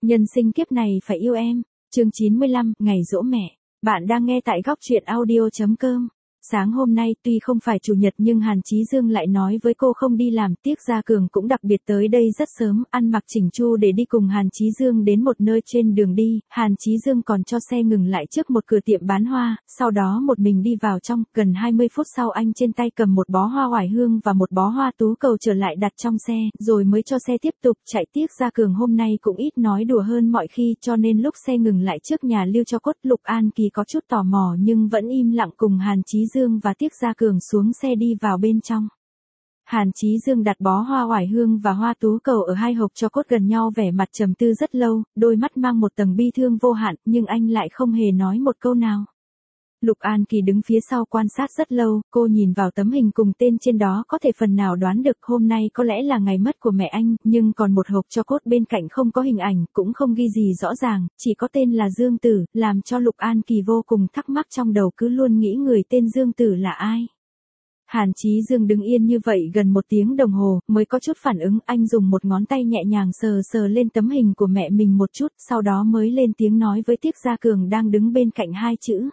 Nhân sinh kiếp này phải yêu em. Chương 95, ngày giỗ mẹ. Bạn đang nghe tại góc truyện audio.com. Sáng hôm nay tuy không phải chủ nhật nhưng Hàn Chí Dương lại nói với cô không đi làm, tiếc Gia Cường cũng đặc biệt tới đây rất sớm, ăn mặc chỉnh chu để đi cùng Hàn Chí Dương đến một nơi trên đường đi. Hàn Chí Dương còn cho xe ngừng lại trước một cửa tiệm bán hoa, sau đó một mình đi vào trong. Gần 20 phút sau anh trên tay cầm một bó hoa oải hương và một bó hoa tú cầu trở lại đặt trong xe, rồi mới cho xe tiếp tục chạy. Tiếc Gia Cường hôm nay cũng ít nói đùa hơn mọi khi, cho nên lúc xe ngừng lại trước nhà Lưu Cho Cốt, Lục An Kỳ có chút tò mò nhưng vẫn im lặng cùng Hàn Chí Dương và Tiếc Gia Cường xuống xe đi vào bên trong. Hàn Chí Dương đặt bó hoa oải hương và hoa tú cầu ở hai hộp cho cốt gần nhau, vẻ mặt trầm tư rất lâu, đôi mắt mang một tầng bi thương vô hạn, nhưng anh lại không hề nói một câu nào. Lục An Kỳ đứng phía sau quan sát rất lâu, cô nhìn vào tấm hình cùng tên trên đó có thể phần nào đoán được hôm nay có lẽ là ngày mất của mẹ anh, nhưng còn một hộp cho cốt bên cạnh không có hình ảnh, cũng không ghi gì rõ ràng, chỉ có tên là Dương Tử, làm cho Lục An Kỳ vô cùng thắc mắc, trong đầu cứ luôn nghĩ người tên Dương Tử là ai. Hàn Chí Dương đứng yên như vậy gần 1 tiếng đồng hồ, mới có chút phản ứng, anh dùng một ngón tay nhẹ nhàng sờ sờ lên tấm hình của mẹ mình một chút, sau đó mới lên tiếng nói với Tiếc Gia Cường đang đứng bên cạnh hai chữ.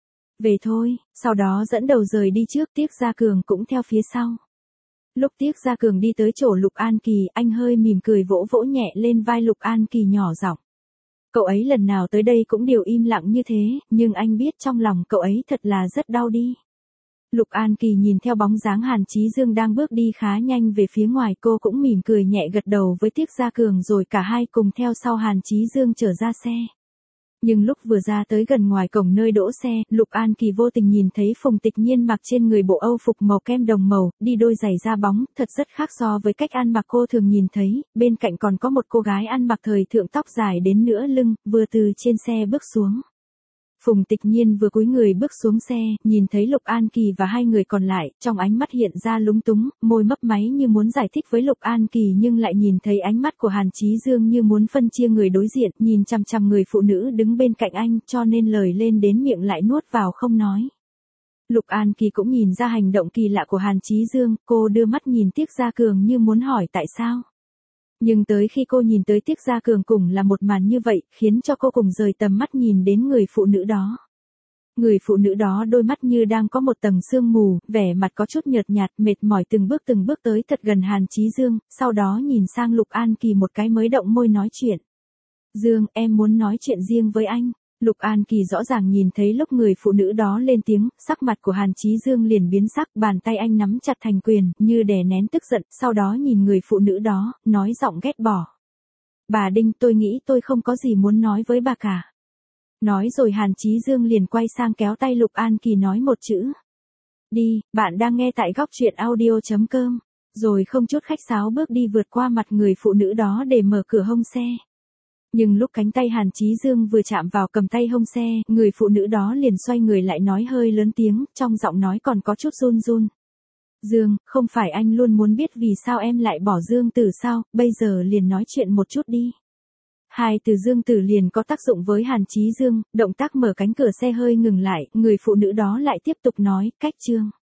Về thôi, sau đó dẫn đầu rời đi trước, Tiếc Gia Cường cũng theo phía sau. Lúc Tiếc Gia Cường đi tới chỗ Lục An Kỳ, anh hơi mỉm cười vỗ vỗ nhẹ lên vai Lục An Kỳ nhỏ giọng. Cậu ấy lần nào tới đây cũng đều im lặng như thế, nhưng anh biết trong lòng cậu ấy thật là rất đau đi. Lục An Kỳ nhìn theo bóng dáng Hàn Chí Dương đang bước đi khá nhanh về phía ngoài, cô cũng mỉm cười nhẹ gật đầu với Tiếc Gia Cường rồi cả hai cùng theo sau Hàn Chí Dương trở ra xe. Nhưng lúc vừa ra tới gần ngoài cổng nơi đỗ xe, Lục An Kỳ vô tình nhìn thấy Phùng Tịch Nhiên mặc trên người bộ Âu phục màu kem đồng màu, đi đôi giày da bóng, thật rất khác so với cách ăn mặc cô thường nhìn thấy, bên cạnh còn có một cô gái ăn mặc thời thượng tóc dài đến nửa lưng, vừa từ trên xe bước xuống. Phùng Tịch Nhiên vừa cúi người bước xuống xe, nhìn thấy Lục An Kỳ và hai người còn lại, trong ánh mắt hiện ra lúng túng, môi mấp máy như muốn giải thích với Lục An Kỳ nhưng lại nhìn thấy ánh mắt của Hàn Chí Dương như muốn phân chia người đối diện, nhìn chằm chằm người phụ nữ đứng bên cạnh anh, cho nên lời lên đến miệng lại nuốt vào không nói. Lục An Kỳ cũng nhìn ra hành động kỳ lạ của Hàn Chí Dương, cô đưa mắt nhìn Tiếc Gia Cường như muốn hỏi tại sao. Nhưng tới khi cô nhìn tới Tiếc Gia Cường cùng là một màn như vậy, khiến cho cô cùng rời tầm mắt nhìn đến người phụ nữ đó. Người phụ nữ đó đôi mắt như đang có một tầng sương mù, vẻ mặt có chút nhợt nhạt, mệt mỏi từng bước tới thật gần Hàn Chí Dương, sau đó nhìn sang Lục An Kỳ một cái mới động môi nói chuyện. Dương, em muốn nói chuyện riêng với anh. Lục An Kỳ rõ ràng nhìn thấy lúc người phụ nữ đó lên tiếng, sắc mặt của Hàn Chí Dương liền biến sắc, bàn tay anh nắm chặt thành quyền, như đè nén tức giận, sau đó nhìn người phụ nữ đó, nói giọng ghét bỏ. Bà Đinh, tôi nghĩ tôi không có gì muốn nói với bà cả. Nói rồi Hàn Chí Dương liền quay sang kéo tay Lục An Kỳ nói một chữ. Đi, bạn đang nghe tại góc truyện audio.com, rồi không chút khách sáo bước đi vượt qua mặt người phụ nữ đó để mở cửa hông xe. Nhưng lúc cánh tay Hàn Chí Dương vừa chạm vào cầm tay hông xe, người phụ nữ đó liền xoay người lại nói hơi lớn tiếng, trong giọng nói còn có chút run run. Dương, không phải anh luôn muốn biết vì sao em lại bỏ Dương Tử sao, bây giờ liền nói chuyện một chút đi. Hai từ Dương Tử liền có tác dụng với Hàn Chí Dương, động tác mở cánh cửa xe hơi ngừng lại, người phụ nữ đó lại tiếp tục nói, cách Trương.